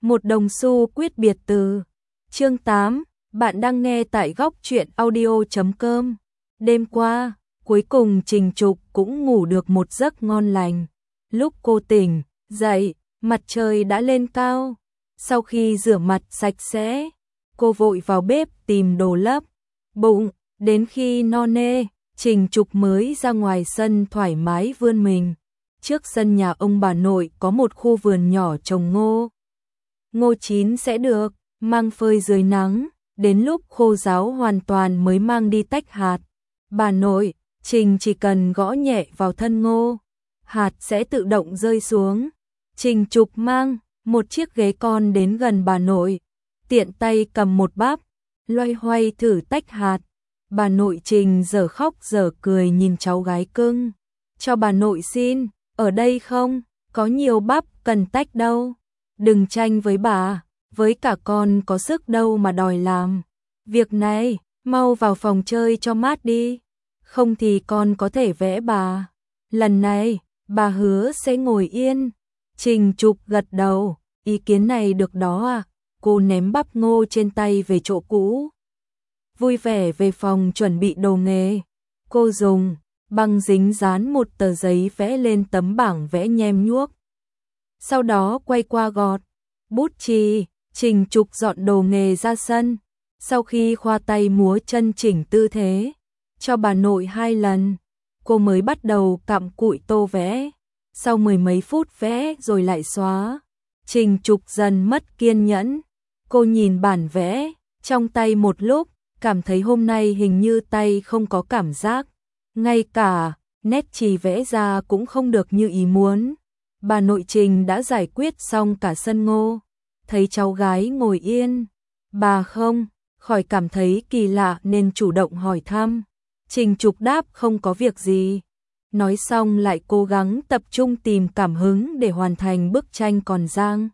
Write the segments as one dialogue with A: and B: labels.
A: Một đồng xu quyết biệt từ. Chương 8, bạn đang nghe tại góc truyện audio.com. Đêm qua, cuối cùng Trình Trục cũng ngủ được một giấc ngon lành. Lúc cô tỉnh dậy, mặt trời đã lên cao. Sau khi rửa mặt sạch sẽ, cô vội vào bếp tìm đồ lấp bụng. Đến khi no nê, Trình Trục mới ra ngoài sân thoải mái vươn mình. Trước sân nhà ông bà nội có một khu vườn nhỏ trồng ngô. Ngô chín sẽ được mang phơi dưới nắng, đến lúc khô ráo hoàn toàn mới mang đi tách hạt. Bà nội, Trình chỉ cần gõ nhẹ vào thân ngô, hạt sẽ tự động rơi xuống. Trình Trục mang một chiếc ghế con đến gần bà nội, tiện tay cầm một bắp, loay hoay thử tách hạt. Bà nội Trình giờ khóc giờ cười nhìn cháu gái cưng. Cho bà nội xin, ở đây không, có nhiều bắp cần tách đâu. Đừng tranh với bà, với cả con có sức đâu mà đòi làm. Việc này, mau vào phòng chơi cho mát đi. Không thì con có thể vẽ bà. Lần này, bà hứa sẽ ngồi yên. Trình Trục gật đầu, ý kiến này được đó à. Cô ném bắp ngô trên tay về chỗ cũ. Vui vẻ về phòng chuẩn bị đồ nghề. Cô dùng băng dính dán một tờ giấy vẽ lên tấm bảng vẽ nhem nhuốc. Sau đó quay qua gọt bút chì. Trình Trục dọn đồ nghề ra sân. Sau khi khoa tay múa chân chỉnh tư thế cho bà nội 2 lần, cô mới bắt đầu cặm cụi tô vẽ. Sau 10 mấy phút vẽ rồi lại xóa, Trình Trục dần mất kiên nhẫn. Cô nhìn bản vẽ trong tay một lúc, cảm thấy hôm nay hình như tay không có cảm giác. Ngay cả nét chì vẽ ra cũng không được như ý muốn. Bà nội Trình đã giải quyết xong cả sân ngô. Thấy cháu gái ngồi yên, bà không khỏi cảm thấy kỳ lạ nên chủ động hỏi thăm. Trình Trục đáp không có việc gì. Nói xong lại cố gắng tập trung tìm cảm hứng để hoàn thành bức tranh còn dang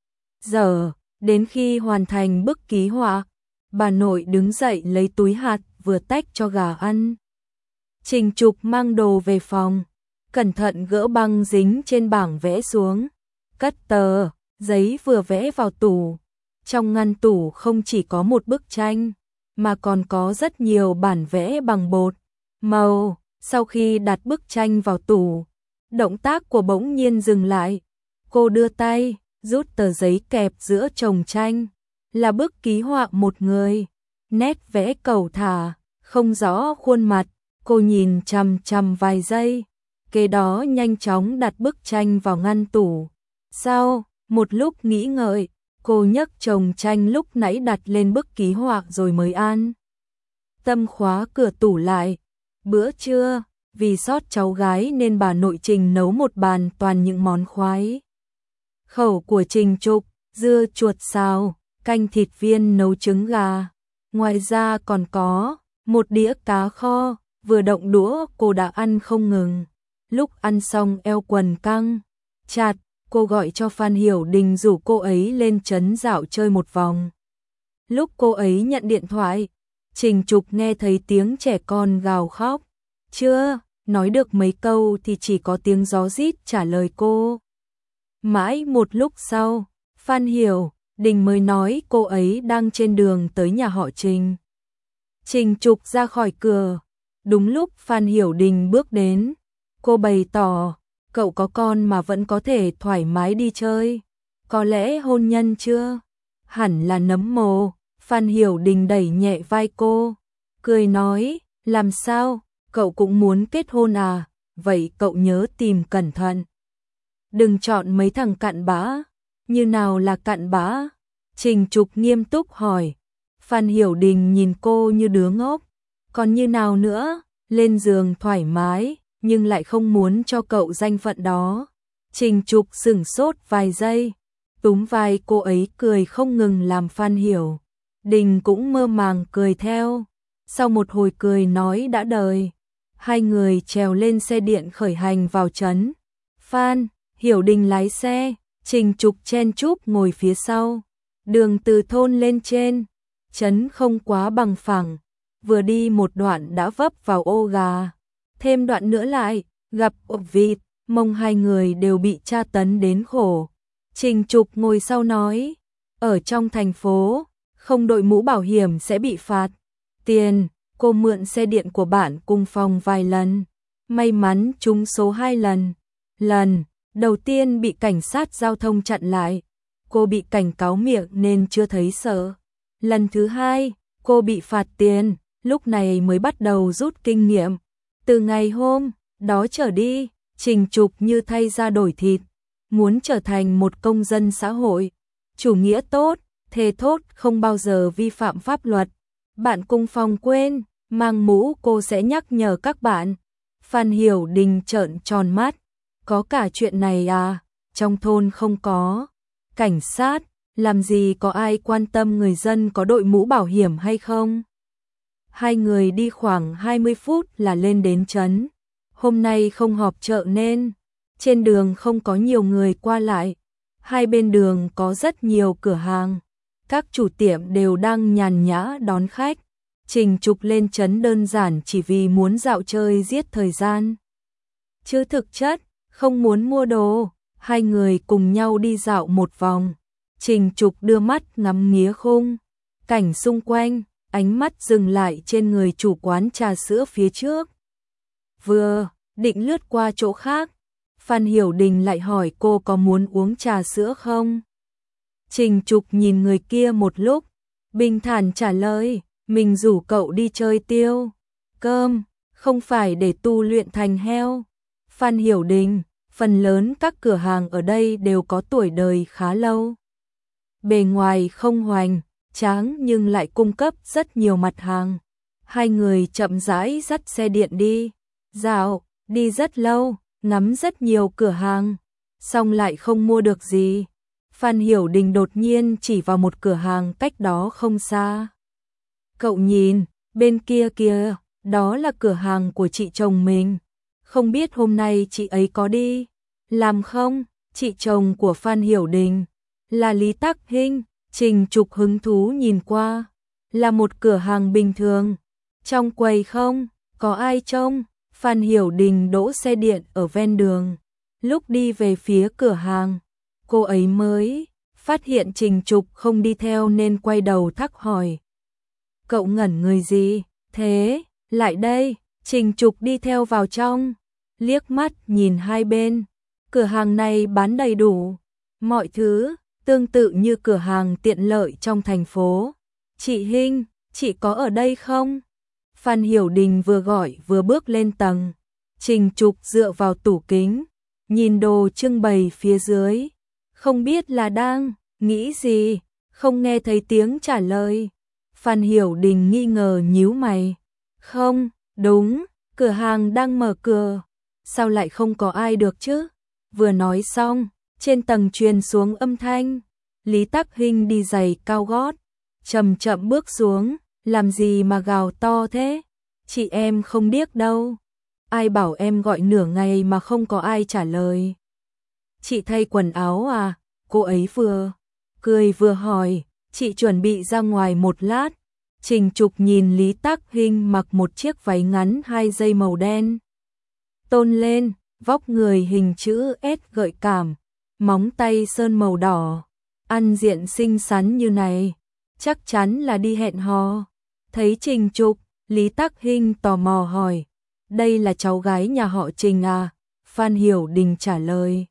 A: dở. Đến khi hoàn thành bức ký họa, bà nội đứng dậy lấy túi hạt vừa tách cho gà ăn. Trình Trục mang đồ về phòng, cẩn thận gỡ băng dính trên bảng vẽ xuống, cất tờ giấy vừa vẽ vào tủ. Trong ngăn tủ không chỉ có một bức tranh, mà còn có rất nhiều bản vẽ bằng bột màu. Sau khi đặt bức tranh vào tủ, động tác của bỗng nhiên dừng lại. Cô đưa tay, rút tờ giấy kẹp giữa chồng tranh. Là bức ký họa một người. Nét vẽ cầu thả, không rõ khuôn mặt. Cô nhìn chằm chằm vài giây, kế đó nhanh chóng đặt bức tranh vào ngăn tủ. Sau một lúc nghĩ ngợi, cô nhấc chồng tranh lúc nãy đặt lên bức ký họa rồi mới an tâm khóa cửa tủ lại. Bữa trưa, vì sót cháu gái nên bà nội Trình nấu một bàn toàn những món khoái khẩu của Trình Trục, dưa chuột xào, canh thịt viên nấu trứng gà. Ngoài ra còn có một đĩa cá kho, vừa động đũa cô đã ăn không ngừng. Lúc ăn xong eo quần căng chặt, cô gọi cho Phan Hiểu Đình rủ cô ấy lên trấn dạo chơi một vòng. Lúc cô ấy nhận điện thoại, Trình Trục nghe thấy tiếng trẻ con gào khóc. Chưa nói được mấy câu thì chỉ có tiếng gió rít trả lời cô. Mãi một lúc sau, Phan Hiểu Đình mới nói cô ấy đang trên đường tới nhà họ Trình. Trình Trục ra khỏi cửa. Đúng lúc Phan Hiểu Đình bước đến, cô bày tỏ, cậu có con mà vẫn có thể thoải mái đi chơi. Có lẽ hôn nhân chưa? Hẳn là nấm mồ. Phan Hiểu Đình đẩy nhẹ vai cô, cười nói, làm sao, cậu cũng muốn kết hôn à? Vậy cậu nhớ tìm cẩn thận. Đừng chọn mấy thằng cặn bã. Như nào là cặn bã? Trình Trục nghiêm túc hỏi. Phan Hiểu Đình nhìn cô như đứa ngốc. Còn như nào nữa? Lên giường thoải mái, nhưng lại không muốn cho cậu danh phận đó. Trình Trục sửng sốt vài giây, túm vai cô ấy cười không ngừng làm Phan Hiểu Đình cũng mơ màng cười theo. Sau một hồi cười nói đã đời, hai người trèo lên xe điện khởi hành vào trấn. Phan Hiểu Đình lái xe, Trình Trục chen chúc ngồi phía sau. Đường từ thôn lên trên trấn không quá bằng phẳng, vừa đi một đoạn đã vấp vào ô gà, thêm đoạn nữa lại gặp ộp vịt, mông hai người đều bị tra tấn đến khổ. Trình Trục ngồi sau nói, Ở trong thành phố, không đội mũ bảo hiểm sẽ bị phạt tiền. Cô mượn xe điện của bạn cùng phòng vài lần, may mắn trúng số 2 lần. Lần đầu tiên bị cảnh sát giao thông chặn lại, cô bị cảnh cáo miệng nên chưa thấy sợ. Lần thứ 2, cô bị phạt tiền, lúc này mới bắt đầu rút kinh nghiệm. Từ ngày hôm đó trở đi, Trình Trục như thay da đổi thịt, muốn trở thành một công dân xã hội, chủ nghĩa tốt, thề thốt không bao giờ vi phạm pháp luật. Bạn cùng phòng quên mang mũ, cô sẽ nhắc nhở các bạn. Phan Hiểu Đình trợn tròn mắt, có cả chuyện này à? Trong thôn không có cảnh sát, làm gì có ai quan tâm người dân có đội mũ bảo hiểm hay không? Hai người đi khoảng 20 phút là lên đến trấn. Hôm nay không họp chợ nên trên đường không có nhiều người qua lại. Hai bên đường có rất nhiều cửa hàng, các chủ tiệm đều đang nhàn nhã đón khách. Trình Trục lên trấn đơn giản chỉ vì muốn dạo chơi giết thời gian, chứ thực chất không muốn mua đồ. Hai người cùng nhau đi dạo một vòng. Trình Trục đưa mắt ngắm nghía khung cảnh xung quanh, ánh mắt dừng lại trên người chủ quán trà sữa phía trước. Vừa định lướt qua chỗ khác, Phan Hiểu Đình lại hỏi cô có muốn uống trà sữa không? Trình Trục nhìn người kia một lúc, bình thản trả lời, mình rủ cậu đi chơi tiêu cơm, không phải để tu luyện thành heo. Phan Hiểu Đình, phần lớn các cửa hàng ở đây đều có tuổi đời khá lâu. Bề ngoài không hoành tráng nhưng lại cung cấp rất nhiều mặt hàng. Hai người chậm rãi dắt xe điện đi dạo, đi rất lâu, ngắm rất nhiều cửa hàng, xong lại không mua được gì. Phan Hiểu Đình đột nhiên chỉ vào một cửa hàng cách đó không xa. Cậu nhìn, bên kia kìa, đó là cửa hàng của chị chồng mình. Không biết hôm nay chị ấy có đi làm không? Chị chồng của Phan Hiểu Đình là Lý Tắc Hinh. Trình Trục hứng thú nhìn qua, là một cửa hàng bình thường. Trong quầy không có ai trông. Phan Hiểu Đình đỗ xe điện ở ven đường. Lúc đi về phía cửa hàng, cô ấy mới phát hiện Trình Trục không đi theo nên quay đầu thắc hỏi. Cậu ngẩn người gì thế? Lại đây. Trình Trục đi theo vào trong, liếc mắt nhìn hai bên. Cửa hàng này bán đầy đủ mọi thứ, tương tự như cửa hàng tiện lợi trong thành phố. Chị Hinh, chị có ở đây không? Phan Hiểu Đình vừa gọi vừa bước lên tầng. Trình Trục dựa vào tủ kính, nhìn đồ trưng bày phía dưới. Không biết là đang nghĩ gì, không nghe thấy tiếng trả lời. Phan Hiểu Đình nghi ngờ nhíu mày. Không, đúng, cửa hàng đang mở cửa. Sao lại không có ai được chứ? Vừa nói xong, trên tầng truyền xuống âm thanh. Lý Tắc Hinh đi giày cao gót, chậm chậm bước xuống. Làm gì mà gào to thế? Chị em không điếc đâu. Ai bảo em gọi nửa ngày mà không có ai trả lời. Chị thay quần áo à? Cô ấy vừa cười vừa hỏi. Chị chuẩn bị ra ngoài một lát. Trình Trục nhìn Lý Tắc Hinh mặc một chiếc váy ngắn 2 dây màu đen. Tôn lên, vóc người hình chữ S gợi cảm, móng tay sơn màu đỏ, ăn diện xinh xắn như này, chắc chắn là đi hẹn hò. Thấy Trình Trục, Lý Tắc Hinh tò mò hỏi, đây là cháu gái nhà họ Trình à? Phan Hiểu Đình trả lời,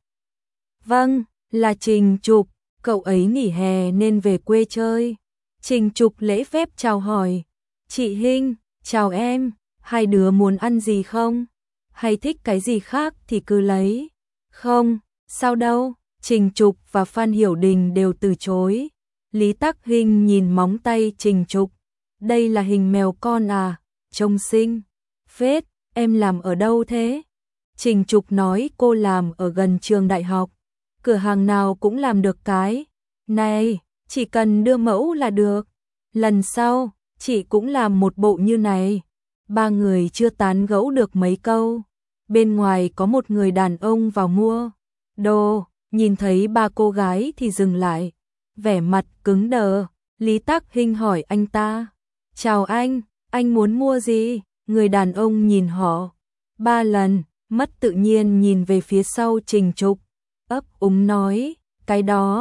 A: vâng, là Trình Trục, cậu ấy nghỉ hè nên về quê chơi. Trình Trục lễ phép chào hỏi, chị Hinh, chào em, hai đứa muốn ăn gì không? Hay thích cái gì khác thì cứ lấy. Không, sao đâu. Trình Trục và Phan Hiểu Đình đều từ chối. Lý Tắc Hinh nhìn móng tay Trình Trục. Đây là hình mèo con à? Trông xinh phết, em làm ở đâu thế? Trình Trục nói cô làm ở gần trường đại học. Cửa hàng nào cũng làm được cái này, chỉ cần đưa mẫu là được. Lần sau, chị cũng làm một bộ như này. Ba người chưa tán gẫu được mấy câu. Bên ngoài có một người đàn ông vào mua đồ, nhìn thấy ba cô gái thì dừng lại, vẻ mặt cứng đờ. Lý Tắc Hinh hỏi anh ta, chào anh muốn mua gì? Người đàn ông nhìn họ 3 lần, mất tự nhiên nhìn về phía sau Trình Trục, ấp úng nói, cái đó,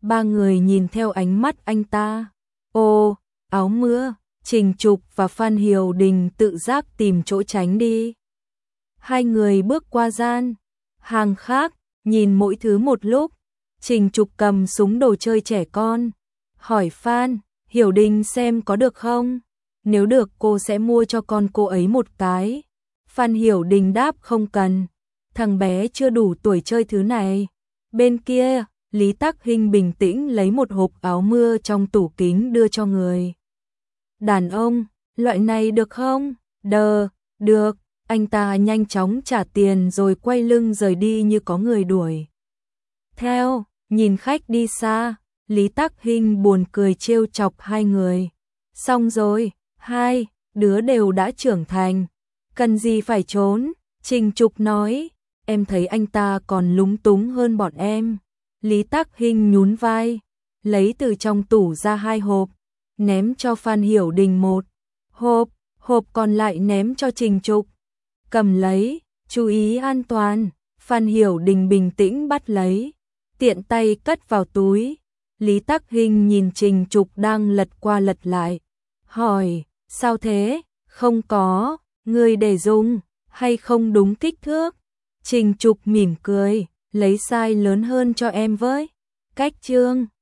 A: Ba người nhìn theo ánh mắt anh ta. Ô, áo mưa, Trình Trục và Phan Hiểu Đình tự giác tìm chỗ tránh đi. Hai người bước qua gian hàng khác, nhìn mỗi thứ một lúc. Trình Trục cầm súng đồ chơi trẻ con, hỏi Phan Hiểu Đình xem có được không? Nếu được cô sẽ mua cho con cô ấy một cái. Phan Hiểu Đình đáp không cần, thằng bé chưa đủ tuổi chơi thứ này. Bên kia, Lý Tắc Hinh bình tĩnh lấy một hộp áo mưa trong tủ kính đưa cho người đàn ông. Loại này được không? Được. Anh ta nhanh chóng trả tiền rồi quay lưng rời đi như có người đuổi theo. Nhìn khách đi xa, Lý Tắc Hinh buồn cười trêu chọc hai người. Xong rồi, hai đứa đều đã trưởng thành, cần gì phải trốn. Trình Trục nói, em thấy anh ta còn lúng túng hơn bọn em. Lý Tắc Hinh nhún vai, lấy từ trong tủ ra 2 hộp, ném cho Phan Hiểu Đình một hộp còn lại ném cho Trình Trục. Cầm lấy, chú ý an toàn. Phan Hiểu Đình bình tĩnh bắt lấy, tiện tay cất vào túi. Lý Tắc Hinh nhìn Trình Trục đang lật qua lật lại, hỏi, sao thế? Không có, người để dùng, hay không đúng kích thước? Trình Trục mỉm cười, lấy size lớn hơn cho em với. Cách trương.